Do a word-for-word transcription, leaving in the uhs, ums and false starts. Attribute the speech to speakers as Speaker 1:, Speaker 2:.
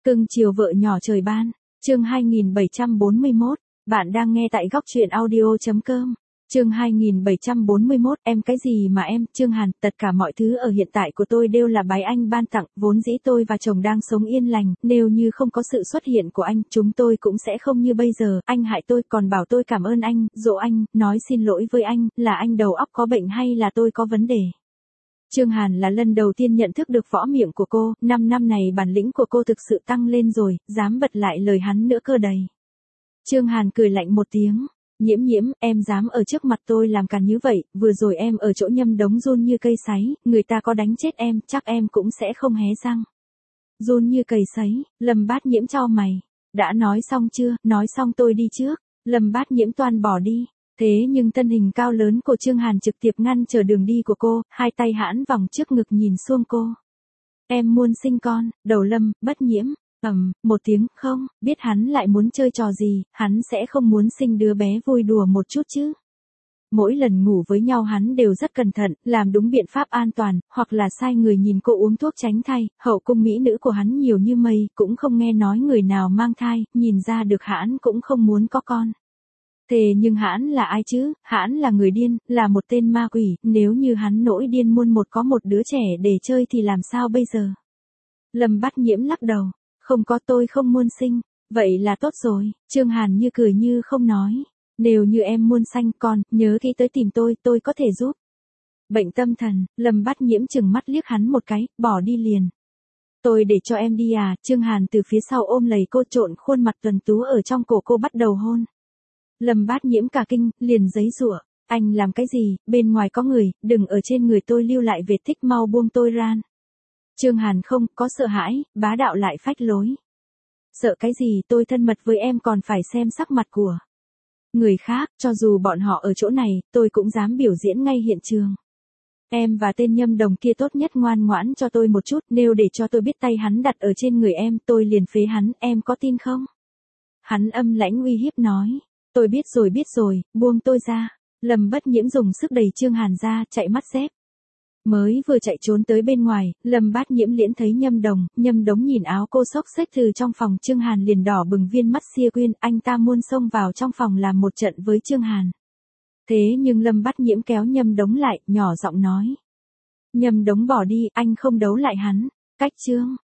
Speaker 1: Cưng chiều vợ nhỏ trời ban, chương hai nghìn bảy trăm bốn mươi mốt, bạn đang nghe tại góc truyện audio chấm com. Chương hai nghìn bảy trăm bốn mươi mốt, em cái gì mà em, Trương Hàn, tất cả mọi thứ ở hiện tại của tôi đều là bái anh ban tặng, vốn dĩ tôi và chồng đang sống yên lành, nếu như không có sự xuất hiện của anh, chúng tôi cũng sẽ không như bây giờ, anh hại tôi, còn bảo tôi cảm ơn anh, dỗ anh, nói xin lỗi với anh, là anh đầu óc có bệnh hay là tôi có vấn đề. Trương Hàn là lần đầu tiên nhận thức được võ miệng của cô, năm năm này bản lĩnh của cô thực sự tăng lên rồi, dám bật lại lời hắn nữa cơ đầy. Trương Hàn cười lạnh một tiếng, Nhiễm Nhiễm, em dám ở trước mặt tôi làm càn như vậy, vừa rồi em ở chỗ Nhâm Đống run như cây sấy, người ta có đánh chết em, chắc em cũng sẽ không hé răng. Run như cây sấy, Lâm Bát Nhiễm chau mày, đã nói xong chưa, nói xong tôi đi trước, Lâm Bát Nhiễm toan bỏ đi. Thế nhưng thân hình cao lớn của Trương Hàn trực tiếp ngăn trở đường đi của cô, hai tay hãn vòng trước ngực nhìn xuống cô. Em muốn sinh con, đầu Lâm, Bất Nhiễm, ầm, một tiếng, không, biết hắn lại muốn chơi trò gì, hắn sẽ không muốn sinh đứa bé vui đùa một chút chứ. Mỗi lần ngủ với nhau hắn đều rất cẩn thận, làm đúng biện pháp an toàn, hoặc là sai người nhìn cô uống thuốc tránh thai, hậu cung mỹ nữ của hắn nhiều như mây, cũng không nghe nói người nào mang thai, nhìn ra được hắn cũng không muốn có con. Thế nhưng hắn là ai chứ, hắn là người điên, là một tên ma quỷ, nếu như hắn nỗi điên muốn một có một đứa trẻ để chơi thì làm sao bây giờ? Lâm Bát Nhiễm lắc đầu, không có, tôi không muốn sinh, vậy là tốt rồi, Trương Hàn như cười như không nói, nếu như em muốn sanh con, nhớ kỹ tới tìm tôi, tôi có thể giúp. Bệnh tâm thần, Lâm Bát Nhiễm chừng mắt liếc hắn một cái, bỏ đi liền. Tôi để cho em đi à, Trương Hàn từ phía sau ôm lấy cô, trộn khuôn mặt tuần tú ở trong cổ cô bắt đầu hôn. Lâm Bát Nhiễm cả kinh, liền giấy giụa, anh làm cái gì, bên ngoài có người, đừng ở trên người tôi lưu lại vết tích, mau buông tôi ra. Trương Hàn không có sợ hãi, bá đạo lại phách lối. Sợ cái gì, tôi thân mật với em còn phải xem sắc mặt của người khác, cho dù bọn họ ở chỗ này, tôi cũng dám biểu diễn ngay hiện trường. Em và tên Nhâm Đồng kia tốt nhất ngoan ngoãn cho tôi một chút, nếu để cho tôi biết tay hắn đặt ở trên người em, tôi liền phế hắn, em có tin không? Hắn âm lãnh uy hiếp nói. Tôi biết rồi biết rồi, buông tôi ra. Lâm Bất Nhiễm dùng sức đẩy Trương Hàn ra, chạy mắt dép. Mới vừa chạy trốn tới bên ngoài, Lâm Bát Nhiễm liễn thấy Nhâm Đồng, Nhâm Đống nhìn áo cô xốc xếch từ trong phòng, Trương Hàn liền đỏ bừng viên mắt xia quyên, anh ta muốn xông vào trong phòng làm một trận với Trương Hàn. Thế nhưng Lâm Bát Nhiễm kéo Nhâm Đống lại, nhỏ giọng nói. Nhâm Đống bỏ đi, anh không đấu lại hắn. Cách Trương